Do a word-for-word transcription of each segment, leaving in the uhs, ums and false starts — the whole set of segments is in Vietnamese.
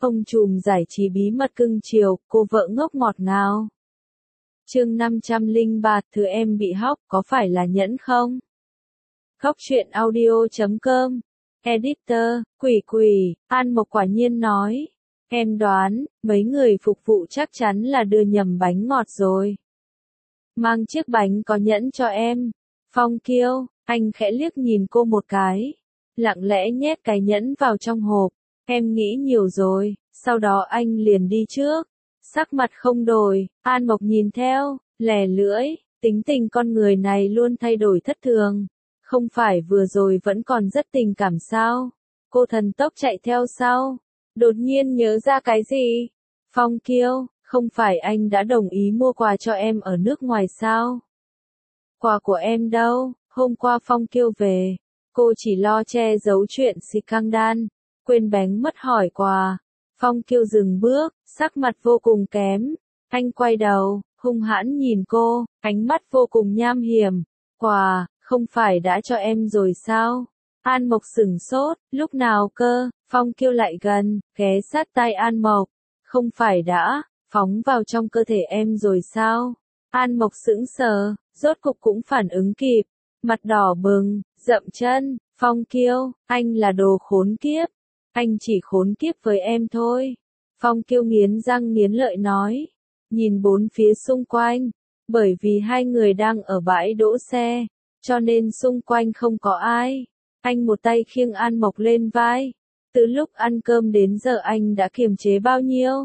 Ông trùm giải trí bí mật cưng chiều, cô vợ ngốc ngọt ngào. Chương năm trăm lẻ ba, thứ em bị hóc, có phải là nhẫn không? Góc truyện audio chấm com. Editor, quỷ quỷ, An Mộc quả nhiên nói. Em đoán, mấy người phục vụ chắc chắn là đưa nhầm bánh ngọt rồi. Mang chiếc bánh có nhẫn cho em. Phong Kiêu, anh khẽ liếc nhìn cô một cái. Lặng lẽ nhét cái nhẫn vào trong hộp. Em nghĩ nhiều rồi, sau đó anh liền đi trước. Sắc mặt không đổi, An Mộc nhìn theo, lè lưỡi, tính tình con người này luôn thay đổi thất thường. Không phải vừa rồi vẫn còn rất tình cảm sao? Cô thần tốc chạy theo sau. Đột nhiên nhớ ra cái gì? Phong Kiêu, không phải anh đã đồng ý mua quà cho em ở nước ngoài sao? Quà của em đâu? Hôm qua Phong Kiêu về, cô chỉ lo che giấu chuyện scandal, quên bén mất hỏi quà. Phong Kiêu dừng bước, sắc mặt vô cùng kém. Anh quay đầu, hung hãn nhìn cô, ánh mắt vô cùng nham hiểm. Quà, không phải đã cho em rồi sao? An Mộc sửng sốt, lúc nào cơ? Phong Kiêu lại gần, ghé sát tai An Mộc. Không phải đã phóng vào trong cơ thể em rồi sao? An Mộc sững sờ, rốt cục cũng phản ứng kịp, mặt đỏ bừng, dậm chân. Phong Kiêu, anh là đồ khốn kiếp. Anh chỉ khốn kiếp với em thôi. Phong Kiêu nghiến răng nghiến lợi nói. Nhìn bốn phía xung quanh. Bởi vì hai người đang ở bãi đỗ xe, cho nên xung quanh không có ai. Anh một tay khiêng An Mộc lên vai. Từ lúc ăn cơm đến giờ anh đã kiềm chế bao nhiêu?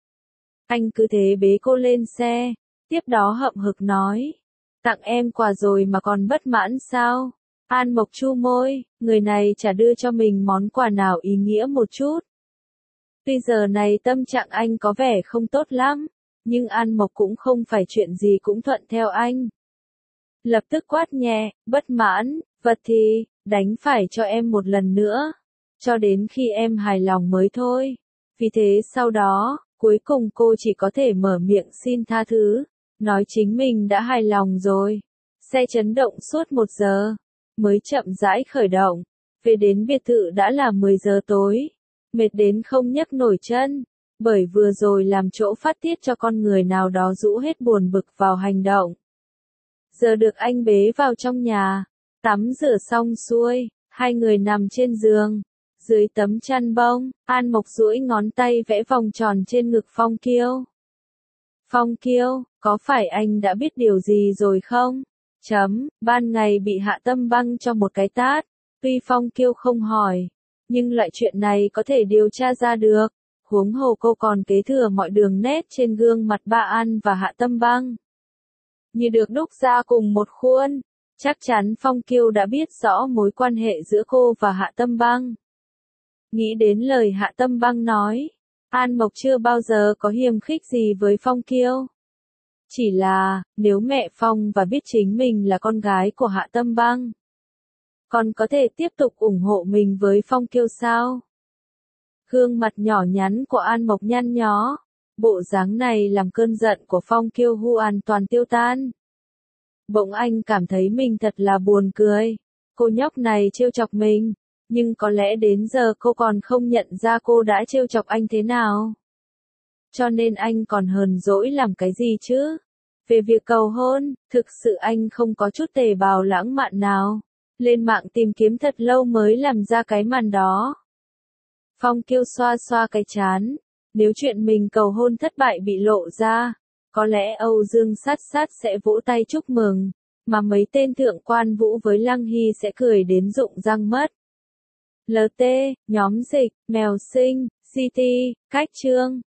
Anh cứ thế bế cô lên xe. Tiếp đó hậm hực nói. Tặng em quà rồi mà còn bất mãn sao? An Mộc chu môi, người này chả đưa cho mình món quà nào ý nghĩa một chút. Tuy giờ này tâm trạng anh có vẻ không tốt lắm, nhưng An Mộc cũng không phải chuyện gì cũng thuận theo anh. Lập tức quát nhẹ, bất mãn, vật thì, đánh phải cho em một lần nữa, cho đến khi em hài lòng mới thôi. Vì thế sau đó, cuối cùng cô chỉ có thể mở miệng xin tha thứ, nói chính mình đã hài lòng rồi. Xe chấn động suốt một giờ, mới chậm rãi khởi động. Về đến biệt thự đã là mười giờ tối, mệt đến không nhấc nổi chân, bởi vừa rồi làm chỗ phát tiết cho con người nào đó rũ hết buồn bực vào hành động. Giờ được anh bế vào trong nhà, tắm rửa xong xuôi, hai người nằm trên giường, dưới tấm chăn bông. An Mộc duỗi ngón tay vẽ vòng tròn trên ngực Phong Kiêu. Phong Kiêu, có phải anh đã biết điều gì rồi không? Chấm, ban ngày bị Hạ Tâm Băng cho một cái tát. Tuy Phong Kiêu không hỏi, nhưng loại chuyện này có thể điều tra ra được. Huống hồ cô còn kế thừa mọi đường nét trên gương mặt Ba An và Hạ Tâm Băng. Như được đúc ra cùng một khuôn, chắc chắn Phong Kiêu đã biết rõ mối quan hệ giữa cô và Hạ Tâm Băng. Nghĩ đến lời Hạ Tâm Băng nói, An Mộc chưa bao giờ có hiềm khích gì với Phong Kiêu. Chỉ là, nếu mẹ Phong và biết chính mình là con gái của Hạ Tâm Băng, còn có thể tiếp tục ủng hộ mình với Phong Kiêu sao? Gương mặt nhỏ nhắn của An Mộc nhăn nhó, bộ dáng này làm cơn giận của Phong Kiêu hoàn toàn tiêu tan. Bỗng anh cảm thấy mình thật là buồn cười, cô nhóc này trêu chọc mình, nhưng có lẽ đến giờ cô còn không nhận ra cô đã trêu chọc anh thế nào. Cho nên anh còn hờn dỗi làm cái gì chứ? Về việc cầu hôn, thực sự anh không có chút tề bào lãng mạn nào. Lên mạng tìm kiếm thật lâu mới làm ra cái màn đó. Phong Kiêu xoa xoa cái trán. Nếu chuyện mình cầu hôn thất bại bị lộ ra, có lẽ Âu Dương Sát Sát sẽ vỗ tay chúc mừng, mà mấy tên thượng quan Vũ với Lăng Hy sẽ cười đến rụng răng mất. lờ tê, nhóm dịch, mèo sinh, giê tê, cách chương.